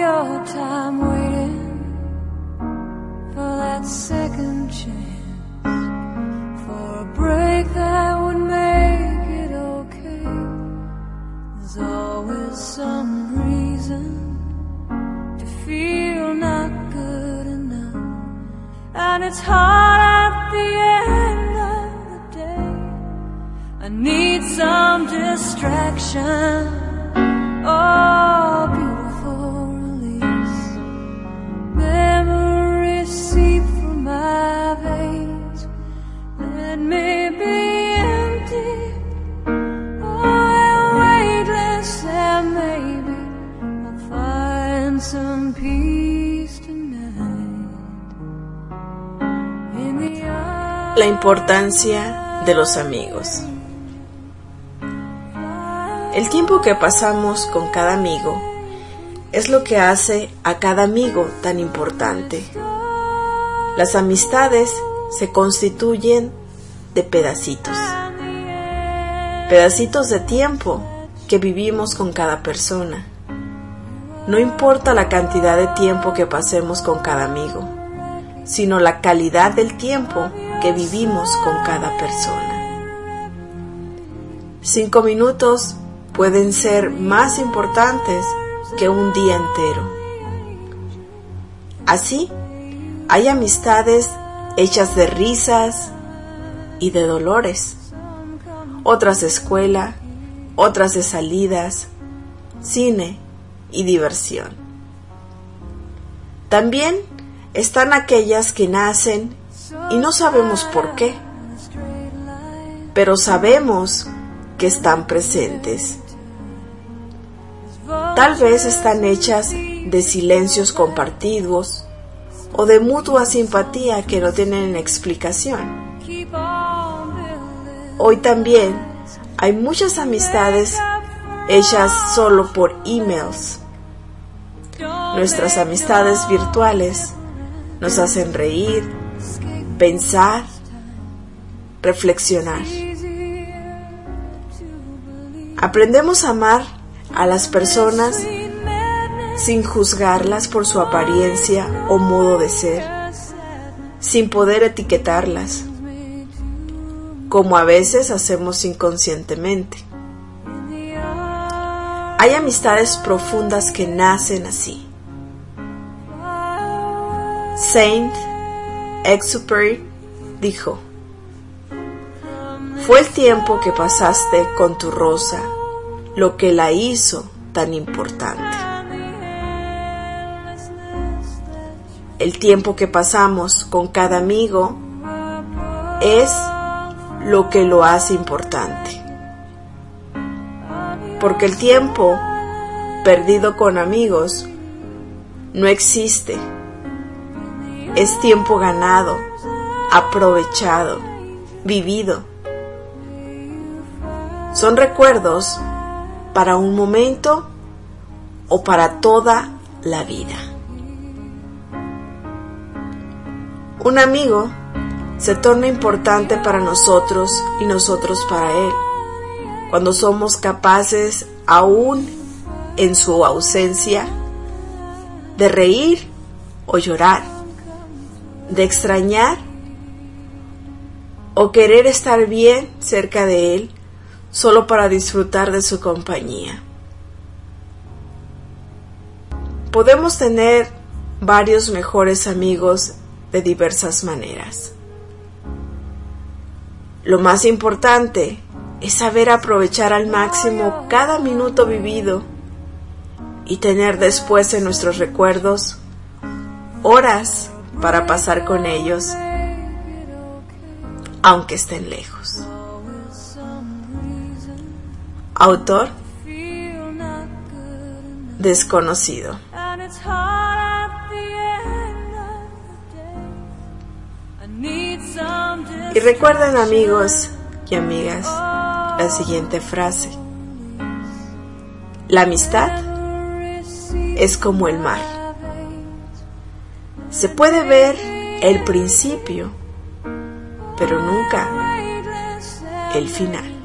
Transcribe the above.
your time waiting for that second chance, for a break that would make it okay. There's always some reason to feel not good enough, and it's hard at the end of the day. I need some distraction, oh, beautiful release. Memories seep through my veins, let me be empty, oh, weightless, and maybe I'll find some peace tonight. In the La importancia de los amigos. El tiempo que pasamos con cada amigo es lo que hace a cada amigo tan importante. Las amistades se constituyen de pedacitos de tiempo que vivimos con cada persona. No importa la cantidad de tiempo que pasemos con cada amigo, sino la calidad del tiempo que vivimos con cada persona. 5 minutos pueden ser más importantes que un día entero. Así, hay amistades hechas de risas y de dolores, otras de escuela, otras de salidas, cine y diversión. También están aquellas que nacen y no sabemos por qué, pero sabemos que están presentes. Tal vez están hechas de silencios compartidos o de mutua simpatía que no tienen explicación. Hoy también hay muchas amistades hechas solo por emails. Nuestras amistades virtuales nos hacen reír, pensar, reflexionar. Aprendemos a amar a las personas sin juzgarlas por su apariencia o modo de ser, sin poder etiquetarlas, como a veces hacemos inconscientemente. Hay amistades profundas que nacen así. Saint-Exupéry dijo: fue el tiempo que pasaste con tu rosa lo que la hizo tan importante. El tiempo que pasamos con cada amigo es lo que lo hace importante. Porque el tiempo perdido con amigos no existe. Es tiempo ganado, aprovechado, vivido. Son recuerdos para un momento o para toda la vida. Un amigo se torna importante para nosotros y nosotros para él, cuando somos capaces, aún en su ausencia, de reír o llorar, de extrañar o querer estar bien cerca de él, solo para disfrutar de su compañía. Podemos tener varios mejores amigos de diversas maneras. Lo más importante es saber aprovechar al máximo cada minuto vivido y tener después en nuestros recuerdos horas para pasar con ellos, aunque estén lejos. Autor desconocido. Y recuerden, amigos y amigas, la siguiente frase: la amistad es como el mar. Se puede ver el principio, pero nunca el final.